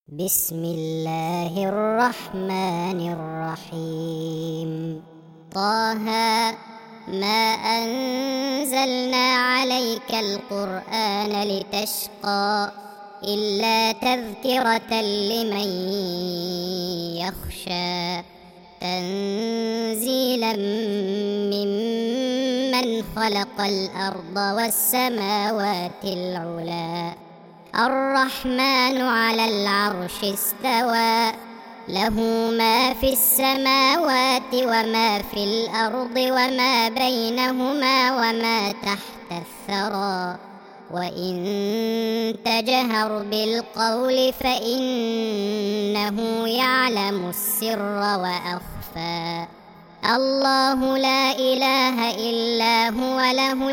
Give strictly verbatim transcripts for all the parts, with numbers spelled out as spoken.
بسم الله الرحمن الرحيم. طه ما أنزلنا عليك القرآن لتشقى إلا تذكرة لمن يخشى تنزيلا ممن خلق الأرض والسماوات العلى الرحمن على العرش استوى له ما في السماوات وما في الأرض وما بينهما وما تحت الثرى وإن تجهر بالقول فإنه يعلم السر وأخفى الله لا إله إلا هو له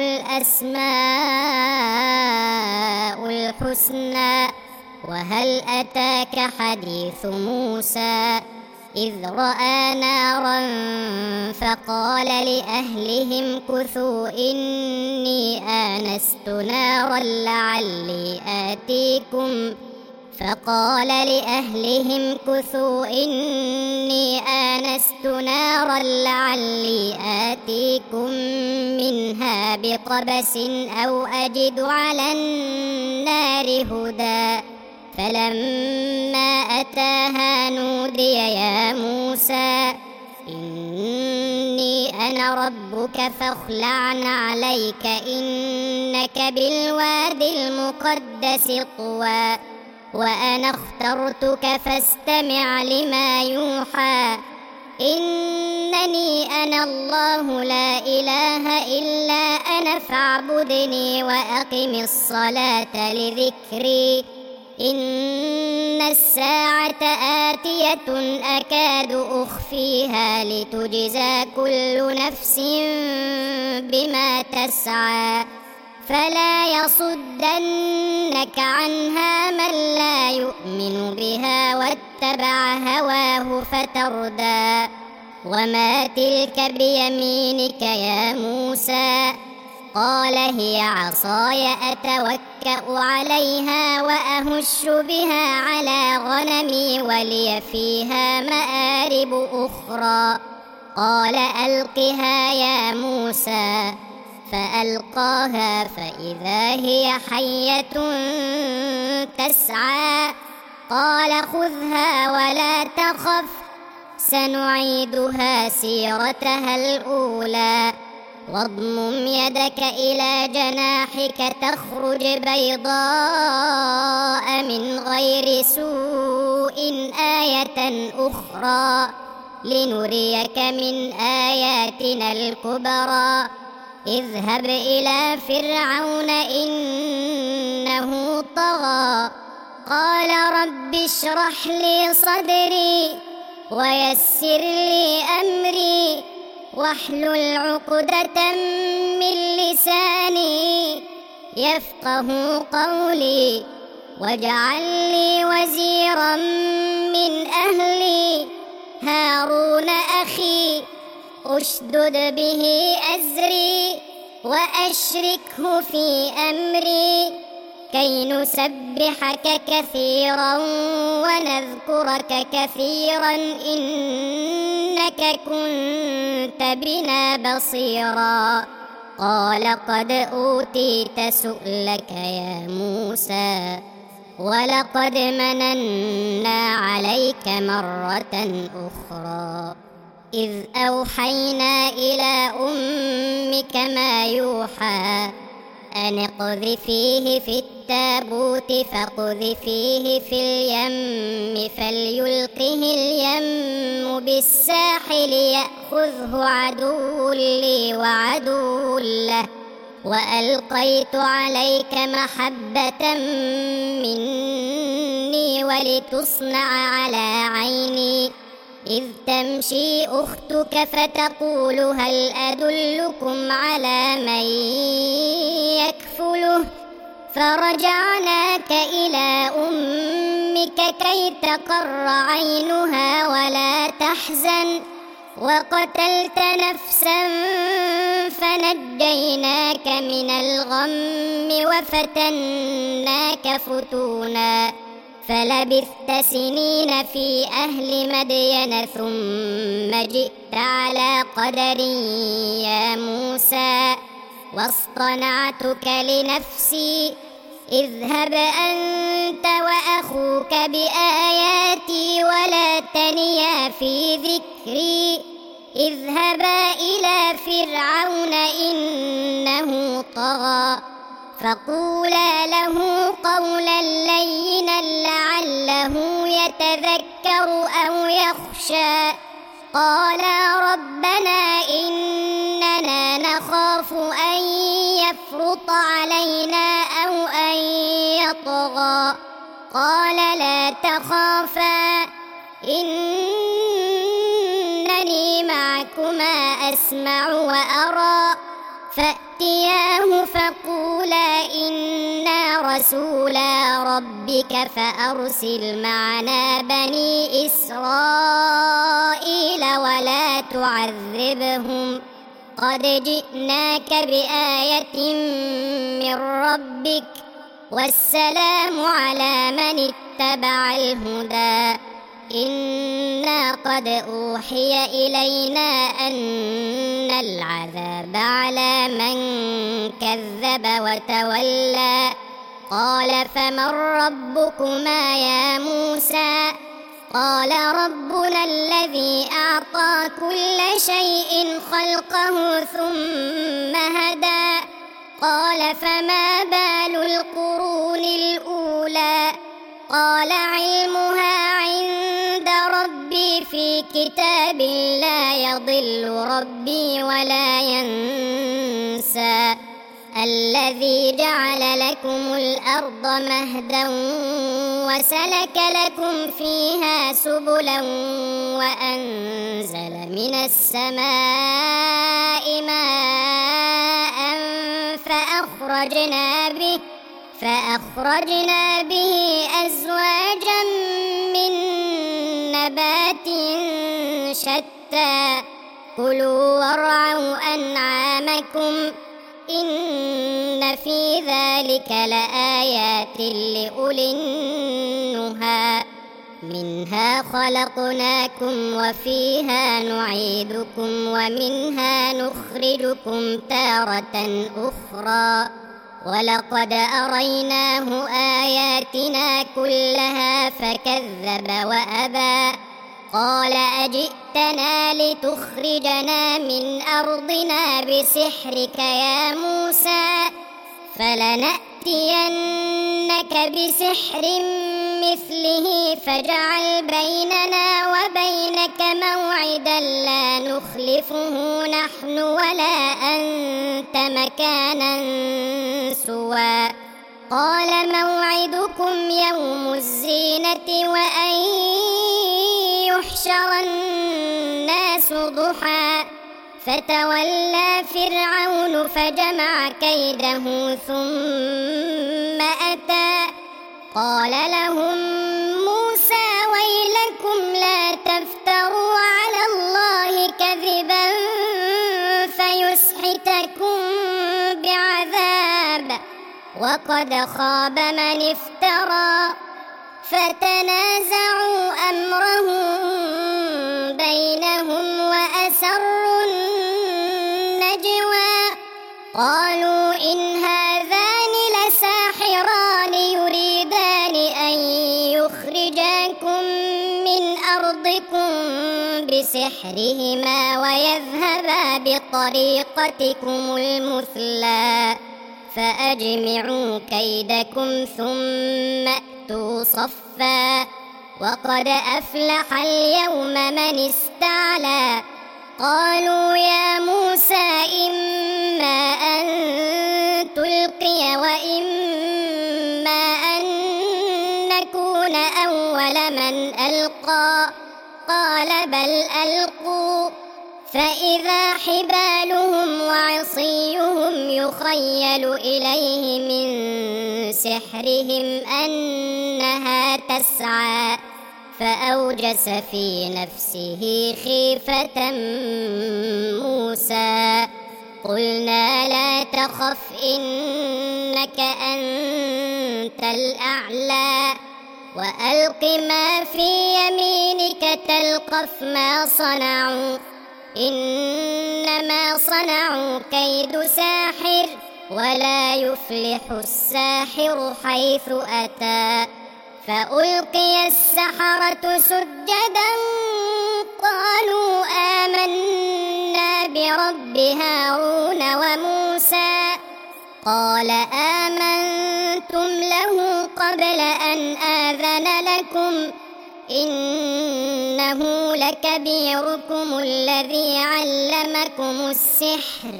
الأسماء الحسنى وهل أتاك حديث موسى إذ رأى نارا فقال لأهلهم كثوا إني آنست نارا لعلي آتيكم فقال لأهلهم كثوا إني آنست نارا لعلي آتيكم منها بقبس أو أجد على النار هدى فلما أتاها نودي يا موسى إني أنا ربك فاخلع عليك إنك بالواد المقدس طوى وأنا اخترتك فاستمع لما يوحى إنني أنا الله لا إله إلا أنا فاعبدني وأقم الصلاة لذكري إن الساعة آتية أكاد أخفيها لتجزى كل نفس بما تسعى فلا يصدنك عنها من لا يؤمن بها واتبع هواه فتردى وما تلك بيمينك يا موسى قال هي عصاي أتوكأ عليها وأهش بها على غنمي ولي فيها مآرب أخرى قال ألقها يا موسى فألقاها فإذا هي حية تسعى قال خذها ولا تخف سنعيدها سيرتها الأولى واضمم يدك إلى جناحك تخرج بيضاء من غير سوء آية أخرى لنريك من آياتنا الكبرى اذهب إلى فرعون إنه طغى قال رب اشرح لي صدري ويسر لي أمري واحلل عقدة من لساني يفقه قولي واجعل لي وزيرا من أهلي هارون أخي أشدد به أزري وأشركه في أمري كي نسبحك كثيرا ونذكرك كثيرا إنك كنت بنا بصيرا قال قد أوتيت سؤلك يا موسى ولقد مننا عليك مرة أخرى إذ أوحينا إلى أمك ما يوحى أن اقذفيه في التابوت فاقذفيه في اليم فليلقه اليم بالساحل يأخذه عدو لي وعدو له وألقيت عليك محبة مني ولتصنع على عيني إذ تمشي أختك فتقول هل أدلكم على من يكفله فرجعناك إلى أمك كي تقر عينها ولا تحزن وقتلت نفسا فنجيناك من الغم وفتناك فتونا فلبثت سنين في أهل مدين ثم جئت على قدر يا موسى واصطنعتك لنفسي اذهب أنت وأخوك بآياتي ولا تنيا في ذكري اذهبا إلى فرعون إنه طغى فقولا له قولا لينا لعله يتذكر أو يخشى قالا ربنا إننا نخاف أن يفرط علينا أو أن يطغى قال لا تخافا إنني معكما أسمع وأرى فأتياه فقولا إنا رسولا ربك فأرسل معنا بني إسرائيل ولا تعذبهم قد جئناك بآية من ربك والسلام على من اتبع الهدى إنا قد أوحي إلينا أن العذاب على من كذب وتولى قال فمن ربكما يا موسى قال ربنا الذي أعطى كل شيء خلقه ثم هدى قال فما بال القرون الأولى قال علمها عند ربي في كتاب لا يضل ربي ولا ينسى الذي جعل لكم الأرض مهدا وسلك لكم فيها سبلا وأنزل من السماء ماء فأخرجنا به فأخرجنا به أزواجا من نبات شتى كلوا وارعوا أنعامكم إن في ذلك لآيات لأولي النهى منها خلقناكم وفيها نعيدكم ومنها نخرجكم تارة أخرى ولقد أريناه آياتنا كلها فكذب وأبى قال أجئتنا لتخرجنا من أرضنا بسحرك يا موسى فلنأتينك بسحر مثله فاجعل بيننا وبينك موعدا لا نخلفه نحن ولا أنت مكانا سوى قال موعدكم يوم الزينة وأن يحشر الناس ضحى فتولى فرعون فجمع كيده ثم أتى قال لهم موسى ويلكم لا تفتروا على الله كذبا فيسحتكم بعذاب وقد خاب من افترى فتنازعوا أمرهم بينهم وأسروا النجوى قالوا إن هذان لساحران يريدان أن يخرجاكم من أرضكم بسحرهما ويذهبا بطريقتكم المثلى فأجمعوا كيدكم ثم أتوا صفا وقد أفلح اليوم من استعلى قالوا يا موسى إما أن تلقي وإما أن نكون أول من ألقى قال بل ألقوا فإذا حبالهم وعصيهم يخيل إليه من سحرهم أنها تسعى فأوجس في نفسه خيفة موسى قلنا لا تخف إنك أنت الأعلى وألق ما في يمينك تلقف ما صنعوا إنما صنعوا كيد ساحر ولا يفلح الساحر حيث أتى. فألقي السحرة سجدا قالوا آمنا برب هارون وموسى. قال آمنتم له قبل أن آذن لكم إنه لكبيركم الذي علمكم السحر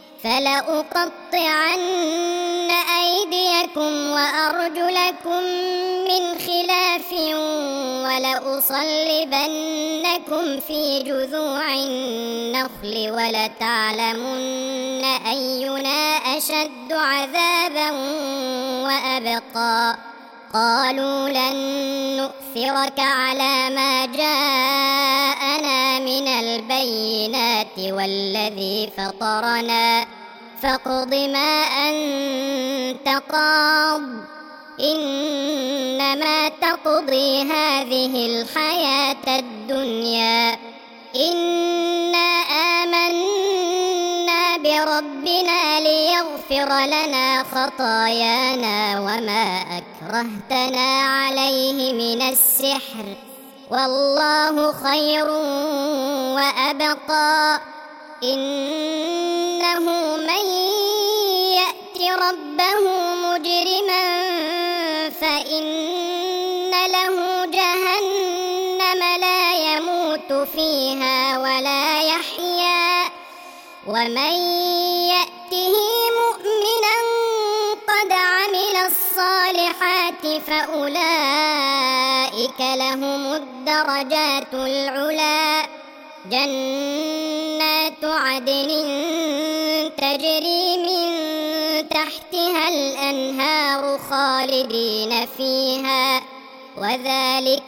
فلأقطعن أيديكم وأرجلكم من خلاف ولأصلبنكم في جذوع النخل ولتعلمن أينا أشد عذابا وأبقى. قالوا لن نؤثرك على ما جاءنا من البينات والذي فطرنا فاقض ما أنت قاض إنما تقضي هذه الحياة الدنيا إنا آمنا بربنا ليغفر لنا خطايانا وما أكرهتنا عليه من السحر والله خير وأبقى. إنه من يأت ربه مجرما فإن له جهنم لا يموت فيها ولا يحيا ومن يأته مؤمنا قد عمل الصالحات فأولئك لهم الدرجات العلى جنات عدن تجري من تحتها الأنهار خالدين فيها وذلك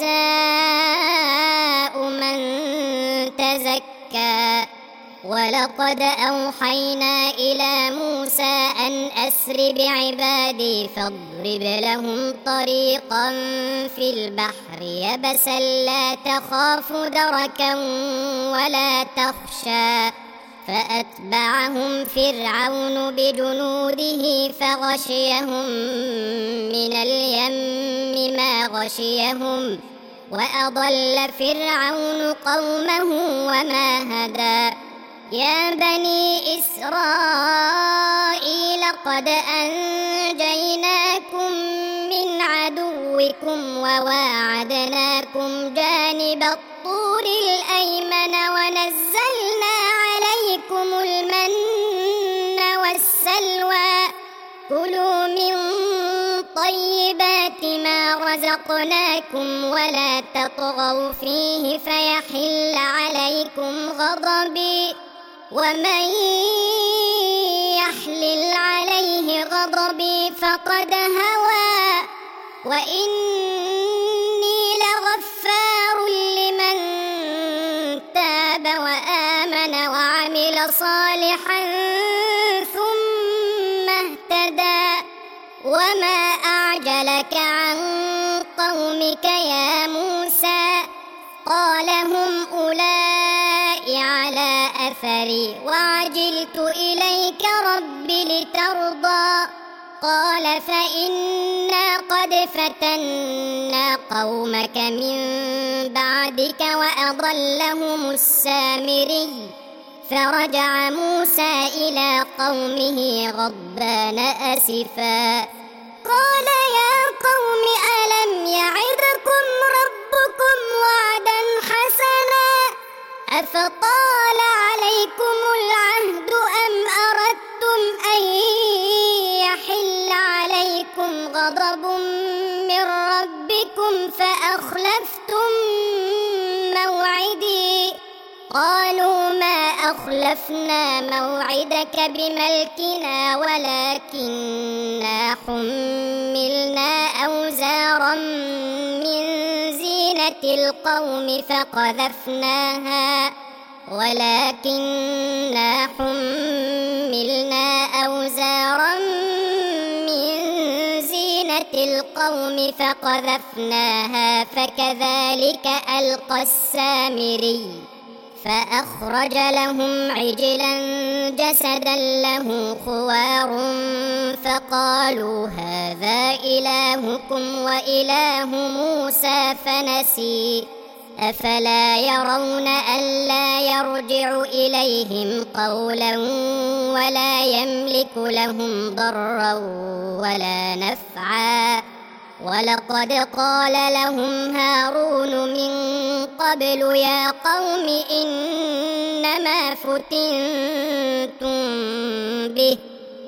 جزاء من تزكى. ولقد أوحينا إلى موسى أن أسر بعبادي فاضرب لهم طريقا في البحر يبسا لا تخاف دركا ولا تخشى. فأتبعهم فرعون بجنوده فغشيهم من اليم ما غشيهم وأضل فرعون قومه وما هدى. يا بني إسرائيل قد أنجيناكم من عدوكم وواعدناكم جانب الطور الأيمن ونزلنا عليكم المن والسلوى كلوا من طيبات ما رزقناكم ولا تطغوا فيه فيحل عليكم غضبي ومن يحلل عليه غضبي فقد هوى وإني لغفار لمن تاب وآمن وعمل صالحا ثم اهتدى. وما أعجلك عن قومك يا موسى؟ قال هم أولئك على أثري وعجلت إليك رب لترضى. قال فإنا قد فتنا قومك من بعدك وأضلهم السامري. فرجع موسى إلى قومه غضبان أسفا قال يا قوم ألم يعدكم ربكم وعدا حسنا أفطال عليكم العهد أم أردتم أن يحل عليكم غضب من ربكم فأخلفتم موعدي؟ قالوا ما أخلفنا موعدك بملكنا ولكننا حملنا أوزارا من زينة القوم فقذفناها ولكننا حملنا أوزارا من زينة القوم فقذفناها فكذلك ألقى السامري فأخرج لهم عجلا جسدا له خوار فقالوا هذا إلهكم وإله موسى فنسي أفلا يرون ألا يرجع إليهم قولا ولا يملك لهم ضرا ولا نفعا ولقد قال لهم هارون من قبل يا قوم إنما فتنتم به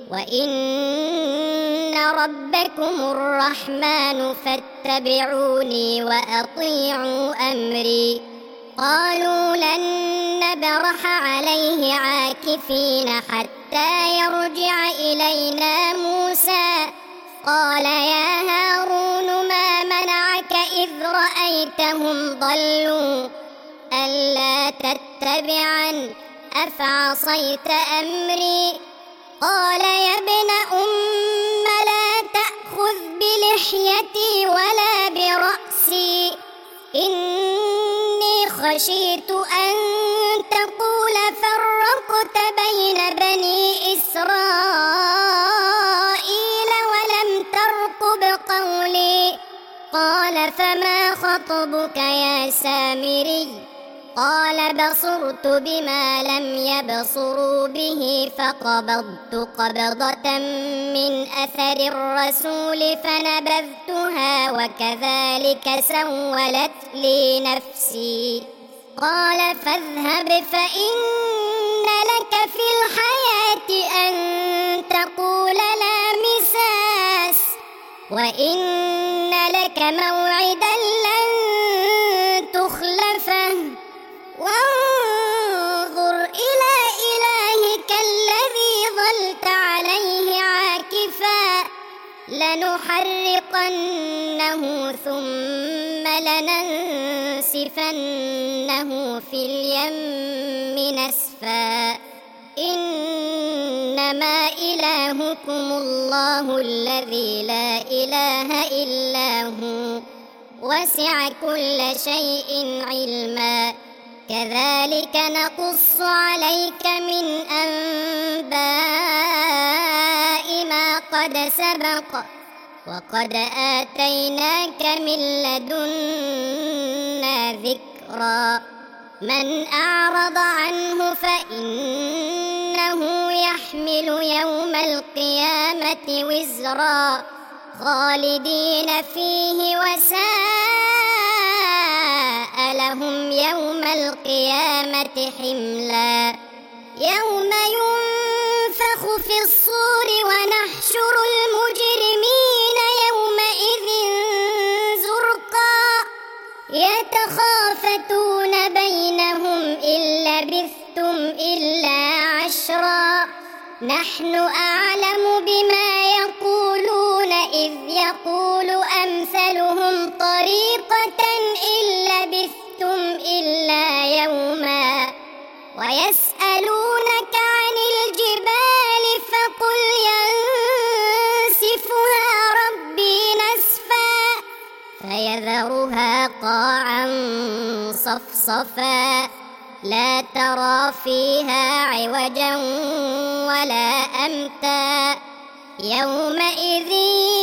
وإن ربكم الرحمن فاتبعوني وأطيعوا أمري قالوا لن نبرح عليه عاكفين حتى يرجع إلينا موسى قال يا هارون ما منعك إذ رأيتهم ضلوا ألا تتبعن أفعصيت أمري قال يا ابن أم لا تأخذ بلحيتي ولا برأسي إني خشيت أن تقول فرقت بين بني إسرائيل ولم ترقب قولي قال فما خطبك يا سامري قال بصرت بما لم يبصروا به فقبضت قبضة من أثر الرسول فنبذتها وكذلك سولت لي نفسي قال فاذهب فإن لك في الحياة أن تقول لا مساس وإن لك موعدا لن تخلفه وانظر إلى إلهك الذي ظلت عليه عاكفا لنحرقنه ثم لننسفنه في اليم نسفا إنما إلهكم الله الذي لا إله إلا هو وسع كل شيء علما كذلك نقص عليك من أنباء ما قد سبق وقد آتيناك من لدنا ذكرا من أعرض عنه فإنه يحمل يوم القيامة وزرا خالدين فيه وساء لهم يوم القيامة حملا يوم ينفخ في الصور ونحشر المجرمين يومئذ زرقا يتخافتون بينهم إن لبثتم إلا عشرا نحن أعلم بما يقولون إذ يقول أمثلهم طريقة إن لبثتم إلا يوما ويسألونك عن الجبال فقل ينسفها ربي نسفا فيذرها قاعا صفصفا لا ترى فيها عوجا ولا أمتا يومئذ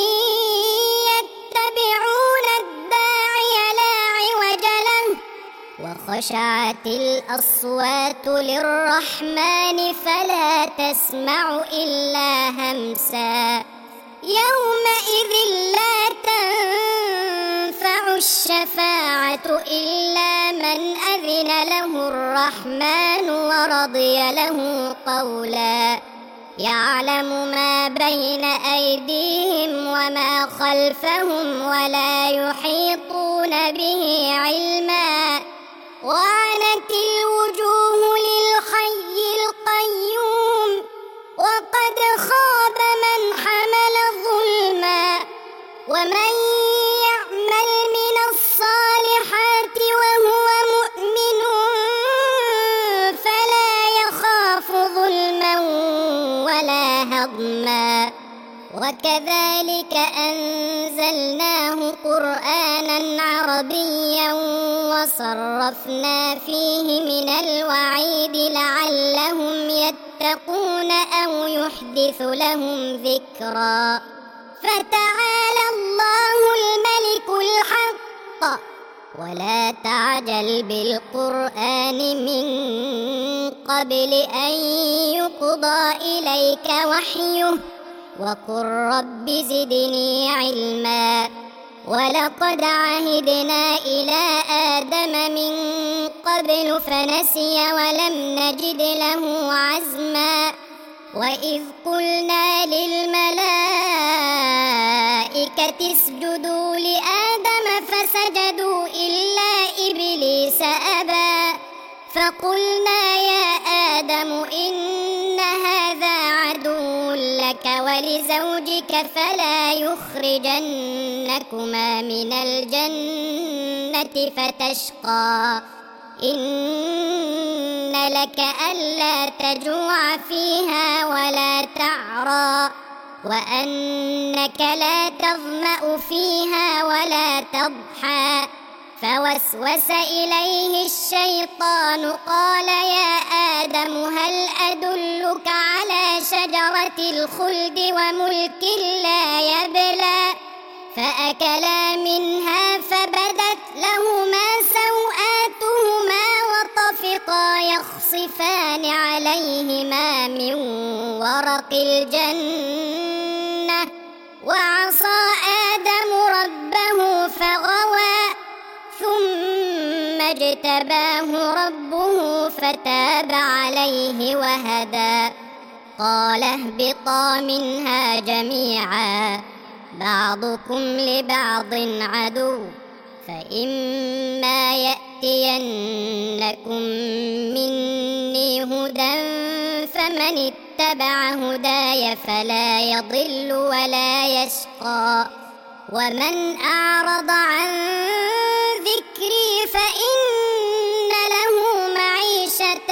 يتبعون الداعي لا عوج له وخشعت الأصوات للرحمن فلا تسمع إلا همسا يومئذ لا تنفع الشفاعة إلا من أذن له الرحمن ورضي له قولا يعلم ما بين أيديهم وما خلفهم ولا يحيطون به علما وعنت الوجوه للحي القيوم وقد خاب من حمل ظلما ومن يعمل من الصالحات وهو مؤمن فلا يخاف ظلما ولا هضما وكذلك أنزل نزلناه قرآنا عربيا وصرفنا فيه من الوعيد لعلهم يتقون أو يحدث لهم ذكرا فتعالى الله الملك الحق ولا تعجل بالقرآن من قبل أن يقضى إليك وحيه وقل رب زدني علما ولقد عهدنا إلى آدم من قبل فنسي ولم نجد له عزما وإذ قلنا للملائكة اسجدوا لآدم فسجدوا إلا إبليس أبى فقلنا يا آدم إن هذا عدو لك ولزوجك فلا يخرجنكما من الجنة فتشقى إن لك ألا تجوع فيها ولا تعرى وأنك لا تظمأ فيها ولا تضحى فوسوس إليه الشيطان قال يا آدم هل أدلك على شجرة الخلد وملك لا يبلى فأكلا منها فبدت لهما سوآتهما وطفقا يخصفان عليهما من ورق الجنة وعصى آدم ربه فغوى ثم اجتباه ربه فتاب عليه وهدى قال اهبطا منها جميعا بعضكم لبعض عدو فإما يأتينكم مني هدى فمن اتبع هداي فلا يضل ولا يشقى ومن أعرض عن ذكري فإن له معيشة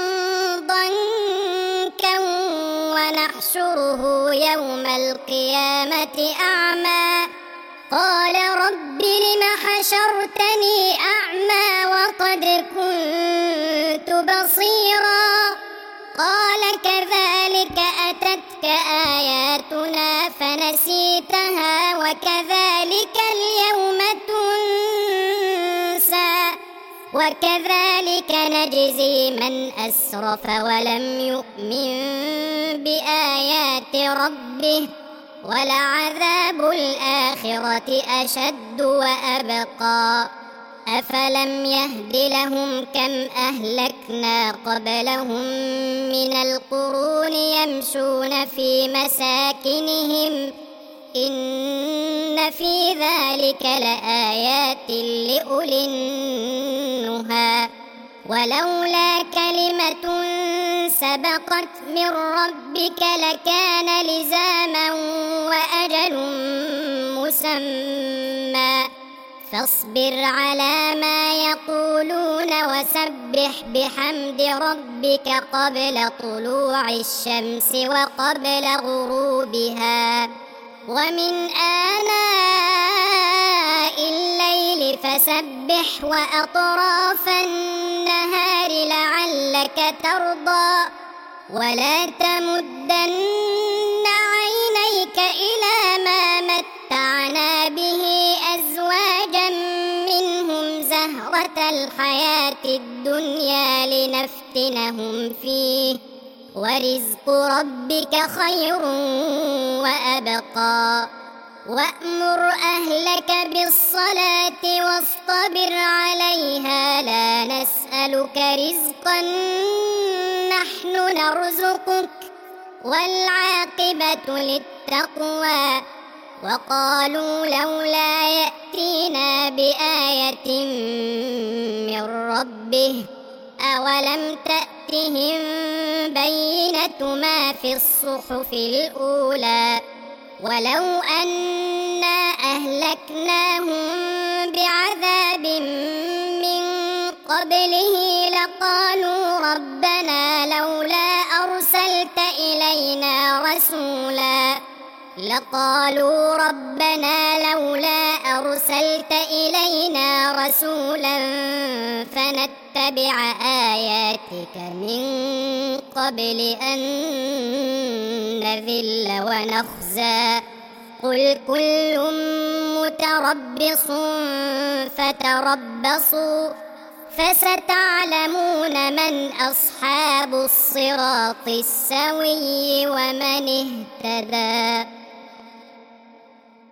ضنكا ونحشره يوم القيامة أعمى قال رب لم حشرتني أعمى وقد كنت بصيرا قال كذلك أتتك آياتنا فنسيتها وكذلك اليوم تنسى وكذلك نجزي من أسرف ولم يؤمن بآيات ربه ولعذاب الآخرة أشد وأبقى أفلم يهد لهم كم أهلكنا قبلهم من القرون يمشون في مساكنهم إن في ذلك لآيات لأولي النهى ولولا كلمة سبقت من ربك لكان لزاما وأجل مسمى فاصبر على ما يقولون وسبح بحمد ربك قبل طلوع الشمس وقبل غروبها ومن آناء الليل فسبح وأطراف النهار لعلك ترضى ولا تمدن عينيك إلى ما متعنا به أزواجا منهم زهرة الحياة الدنيا لنفتنهم فيه ورزق ربك خير وأبقى وأمر أهلك بالصلاة واصطبر عليها لا نسألك رزقا نحن نرزقك والعاقبة للتقوى وقالوا لولا يأتينا بآية من ربه أولم تأتهم بينة ما في الصحف الأولى ولو أنا أهلكناهم بعذاب من قبله لقالوا ربنا لولا أرسلت إلينا رسولا فقالوا ربنا لولا أرسلت إلينا رسولا فنتبع آياتك من قبل أن نذل ونخزى قل كل متربص فتربصوا فستعلمون من أصحاب الصراط السوي ومن اهتدى.